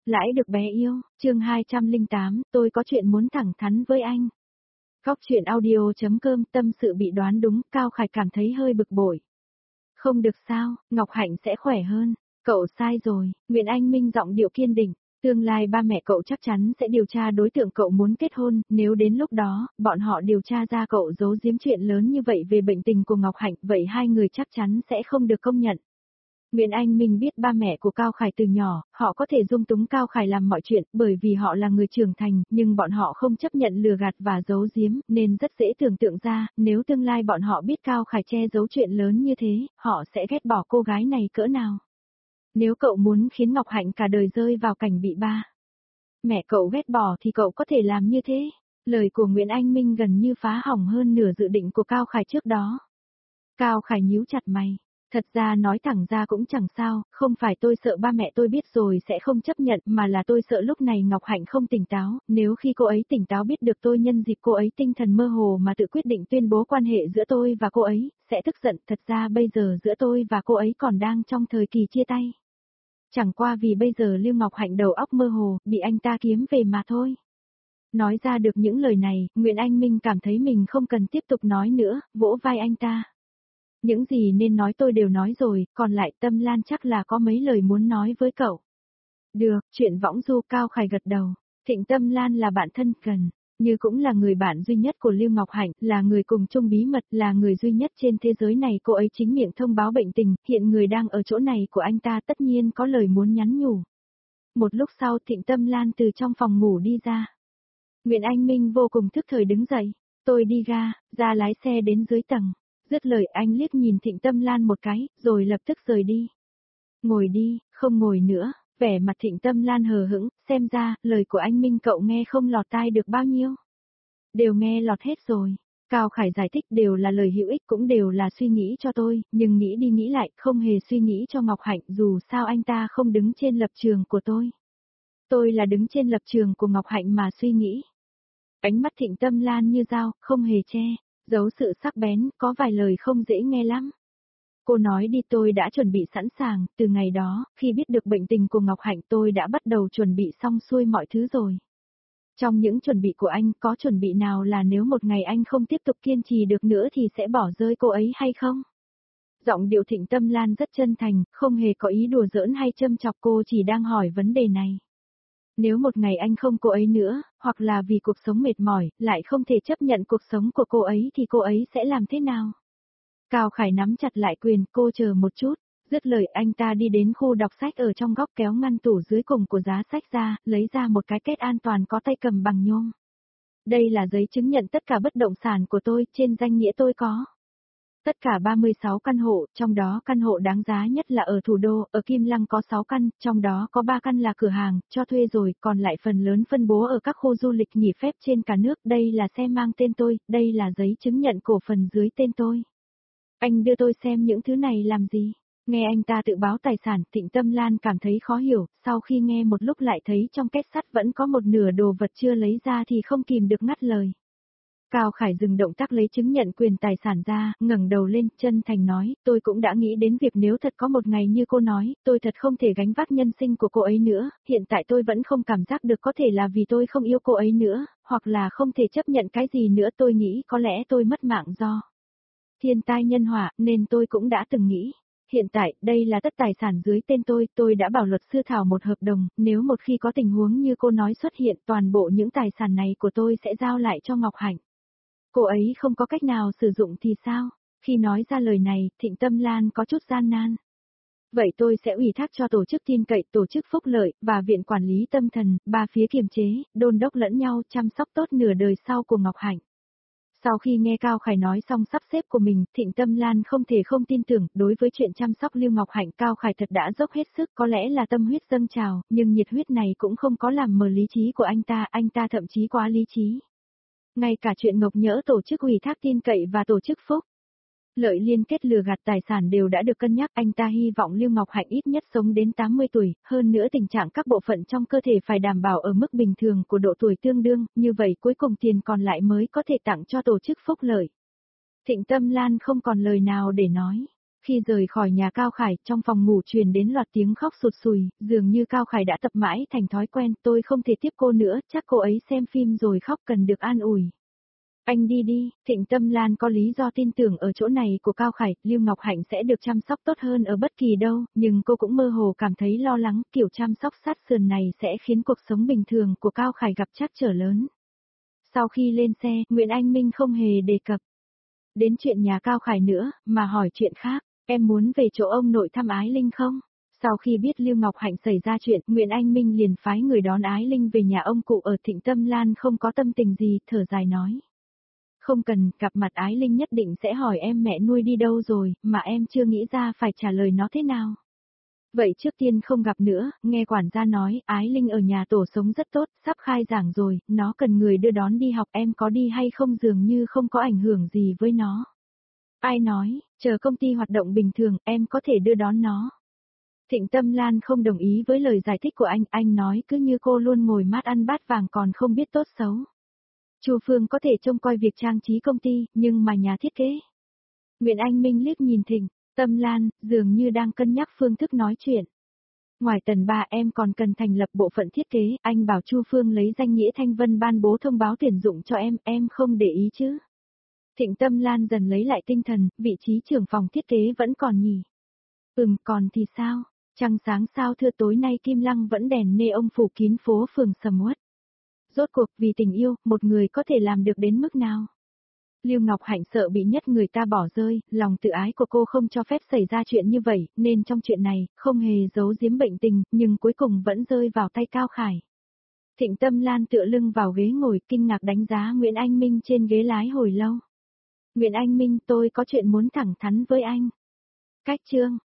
Lãi được bé yêu, chương 208, tôi có chuyện muốn thẳng thắn với anh. Góc chuyện audio.com tâm sự bị đoán đúng, Cao Khải cảm thấy hơi bực bội. Không được sao, Ngọc Hạnh sẽ khỏe hơn. Cậu sai rồi, Nguyễn Anh Minh giọng điệu kiên định. Tương lai ba mẹ cậu chắc chắn sẽ điều tra đối tượng cậu muốn kết hôn, nếu đến lúc đó, bọn họ điều tra ra cậu giấu giếm chuyện lớn như vậy về bệnh tình của Ngọc Hạnh, vậy hai người chắc chắn sẽ không được công nhận. Nguyễn Anh Minh biết ba mẹ của Cao Khải từ nhỏ, họ có thể dung túng Cao Khải làm mọi chuyện bởi vì họ là người trưởng thành, nhưng bọn họ không chấp nhận lừa gạt và giấu giếm, nên rất dễ tưởng tượng ra, nếu tương lai bọn họ biết Cao Khải che giấu chuyện lớn như thế, họ sẽ ghét bỏ cô gái này cỡ nào. Nếu cậu muốn khiến Ngọc Hạnh cả đời rơi vào cảnh bị ba mẹ cậu ghét bỏ thì cậu có thể làm như thế. Lời của Nguyễn Anh Minh gần như phá hỏng hơn nửa dự định của Cao Khải trước đó. Cao Khải nhíu chặt mày. Thật ra nói thẳng ra cũng chẳng sao, không phải tôi sợ ba mẹ tôi biết rồi sẽ không chấp nhận mà là tôi sợ lúc này Ngọc Hạnh không tỉnh táo, nếu khi cô ấy tỉnh táo biết được tôi nhân dịp cô ấy tinh thần mơ hồ mà tự quyết định tuyên bố quan hệ giữa tôi và cô ấy, sẽ tức giận. Thật ra bây giờ giữa tôi và cô ấy còn đang trong thời kỳ chia tay. Chẳng qua vì bây giờ Lưu Ngọc Hạnh đầu óc mơ hồ, bị anh ta kiếm về mà thôi. Nói ra được những lời này, Nguyễn Anh Minh cảm thấy mình không cần tiếp tục nói nữa, vỗ vai anh ta. Những gì nên nói tôi đều nói rồi, còn lại Tâm Lan chắc là có mấy lời muốn nói với cậu. Được, chuyện võng du. Cao Khải gật đầu. Thịnh Tâm Lan là bạn thân cần, như cũng là người bạn duy nhất của Lưu Ngọc Hạnh, là người cùng chung bí mật, là người duy nhất trên thế giới này cô ấy chính miệng thông báo bệnh tình, hiện người đang ở chỗ này của anh ta tất nhiên có lời muốn nhắn nhủ. Một lúc sau Thịnh Tâm Lan từ trong phòng ngủ đi ra. Nguyễn Anh Minh vô cùng thức thời đứng dậy, tôi đi ra lái xe đến dưới tầng. Dứt lời anh liếc nhìn Thịnh Tâm Lan một cái, rồi lập tức rời đi. Ngồi đi, không ngồi nữa, vẻ mặt Thịnh Tâm Lan hờ hững, xem ra, lời của anh Minh cậu nghe không lọt tai được bao nhiêu. Đều nghe lọt hết rồi. Cao Khải giải thích đều là lời hữu ích cũng đều là suy nghĩ cho tôi, nhưng nghĩ đi nghĩ lại, không hề suy nghĩ cho Ngọc Hạnh dù sao anh ta không đứng trên lập trường của tôi. Tôi là đứng trên lập trường của Ngọc Hạnh mà suy nghĩ. Ánh mắt Thịnh Tâm Lan như dao, không hề che. Giấu sự sắc bén, có vài lời không dễ nghe lắm. Cô nói đi tôi đã chuẩn bị sẵn sàng, từ ngày đó, khi biết được bệnh tình của Ngọc Hạnh tôi đã bắt đầu chuẩn bị xong xuôi mọi thứ rồi. Trong những chuẩn bị của anh có chuẩn bị nào là nếu một ngày anh không tiếp tục kiên trì được nữa thì sẽ bỏ rơi cô ấy hay không? Giọng điệu Thịnh Tâm Lan rất chân thành, không hề có ý đùa giỡn hay châm chọc, cô chỉ đang hỏi vấn đề này. Nếu một ngày anh không cô ấy nữa, hoặc là vì cuộc sống mệt mỏi, lại không thể chấp nhận cuộc sống của cô ấy thì cô ấy sẽ làm thế nào? Cao Khải nắm chặt lại quyền, cô chờ một chút. Dứt lời anh ta đi đến khu đọc sách ở trong góc kéo ngăn tủ dưới cùng của giá sách ra, lấy ra một cái két an toàn có tay cầm bằng nhôm. Đây là giấy chứng nhận tất cả bất động sản của tôi, trên danh nghĩa tôi có. Tất cả 36 căn hộ, trong đó căn hộ đáng giá nhất là ở thủ đô, ở Kim Lăng có 6 căn, trong đó có 3 căn là cửa hàng, cho thuê rồi, còn lại phần lớn phân bố ở các khu du lịch nghỉ phép trên cả nước, đây là xe mang tên tôi, đây là giấy chứng nhận cổ phần dưới tên tôi. Anh đưa tôi xem những thứ này làm gì? Nghe anh ta tự báo tài sản, Thịnh Tâm Lan cảm thấy khó hiểu, sau khi nghe một lúc lại thấy trong két sắt vẫn có một nửa đồ vật chưa lấy ra thì không kìm được ngắt lời. Cao Khải dừng động tác lấy chứng nhận quyền tài sản ra, ngẩng đầu lên, chân thành nói, tôi cũng đã nghĩ đến việc nếu thật có một ngày như cô nói, tôi thật không thể gánh vác nhân sinh của cô ấy nữa, hiện tại tôi vẫn không cảm giác được có thể là vì tôi không yêu cô ấy nữa, hoặc là không thể chấp nhận cái gì nữa, tôi nghĩ có lẽ tôi mất mạng do thiên tai nhân họa, nên tôi cũng đã từng nghĩ. Hiện tại, đây là tất tài sản dưới tên tôi đã bảo luật sư thảo một hợp đồng, nếu một khi có tình huống như cô nói xuất hiện, toàn bộ những tài sản này của tôi sẽ giao lại cho Ngọc Hạnh. Cô ấy không có cách nào sử dụng thì sao? Khi nói ra lời này, Thịnh Tâm Lan có chút gian nan. Vậy tôi sẽ ủy thác cho tổ chức tin cậy, tổ chức phúc lợi, và viện quản lý tâm thần, ba phía kiềm chế, đôn đốc lẫn nhau chăm sóc tốt nửa đời sau của Ngọc Hạnh. Sau khi nghe Cao Khải nói xong sắp xếp của mình, Thịnh Tâm Lan không thể không tin tưởng, đối với chuyện chăm sóc Lưu Ngọc Hạnh Cao Khải thật đã dốc hết sức, có lẽ là tâm huyết dâng trào, nhưng nhiệt huyết này cũng không có làm mờ lý trí của anh ta thậm chí quá lý trí. Ngay cả chuyện ngọc nhỡ tổ chức ủy thác tin cậy và tổ chức phúc lợi liên kết lừa gạt tài sản đều đã được cân nhắc, anh ta hy vọng Lưu Ngọc Hạnh ít nhất sống đến 80 tuổi, hơn nữa tình trạng các bộ phận trong cơ thể phải đảm bảo ở mức bình thường của độ tuổi tương đương, như vậy cuối cùng tiền còn lại mới có thể tặng cho tổ chức phúc lợi. Thịnh Tâm Lan không còn lời nào để nói. Khi rời khỏi nhà Cao Khải, trong phòng ngủ truyền đến loạt tiếng khóc sụt sùi, dường như Cao Khải đã tập mãi thành thói quen, tôi không thể tiếp cô nữa, chắc cô ấy xem phim rồi khóc cần được an ủi. Anh đi đi, Thịnh Tâm Lan có lý do tin tưởng ở chỗ này của Cao Khải, Lưu Ngọc Hạnh sẽ được chăm sóc tốt hơn ở bất kỳ đâu, nhưng cô cũng mơ hồ cảm thấy lo lắng, kiểu chăm sóc sát sườn này sẽ khiến cuộc sống bình thường của Cao Khải gặp trắc trở lớn. Sau khi lên xe, Nguyễn Anh Minh không hề đề cập đến chuyện nhà Cao Khải nữa, mà hỏi chuyện khác, em muốn về chỗ ông nội thăm Ái Linh không? Sau khi biết Lưu Ngọc Hạnh xảy ra chuyện, Nguyễn Anh Minh liền phái người đón Ái Linh về nhà ông cụ ở Thịnh Tâm Lan không có tâm tình gì, thở dài nói. Không cần, gặp mặt Ái Linh nhất định sẽ hỏi em mẹ nuôi đi đâu rồi, mà em chưa nghĩ ra phải trả lời nó thế nào. Vậy trước tiên không gặp nữa, nghe quản gia nói, Ái Linh ở nhà tổ sống rất tốt, sắp khai giảng rồi, nó cần người đưa đón đi học, em có đi hay không dường như không có ảnh hưởng gì với nó. Ai nói, chờ công ty hoạt động bình thường, em có thể đưa đón nó. Thịnh Tâm Lan không đồng ý với lời giải thích của anh nói cứ như cô luôn ngồi mát ăn bát vàng còn không biết tốt xấu. Chu Phương có thể trông coi việc trang trí công ty, nhưng mà nhà thiết kế. Nguyễn Anh Minh liếc nhìn Thịnh Tâm Lan, dường như đang cân nhắc phương thức nói chuyện. Ngoài tầng 3 em còn cần thành lập bộ phận thiết kế, anh bảo Chu Phương lấy danh nghĩa Thanh Vân ban bố thông báo tuyển dụng cho em không để ý chứ. Thịnh Tâm Lan dần lấy lại tinh thần, vị trí trưởng phòng thiết kế vẫn còn nhỉ. Còn thì sao? Trăng sáng sao thưa tối nay Kim Lăng vẫn đèn neon phủ kín phố phường sầm uất. Rốt cuộc vì tình yêu, một người có thể làm được đến mức nào? Lưu Ngọc Hạnh sợ bị nhất người ta bỏ rơi, lòng tự ái của cô không cho phép xảy ra chuyện như vậy, nên trong chuyện này, không hề giấu giếm bệnh tình, nhưng cuối cùng vẫn rơi vào tay Cao Khải. Thịnh Tâm Lan tựa lưng vào ghế ngồi kinh ngạc đánh giá Nguyễn Anh Minh trên ghế lái hồi lâu. Nguyễn Anh Minh, tôi có chuyện muốn thẳng thắn với anh. Cách chương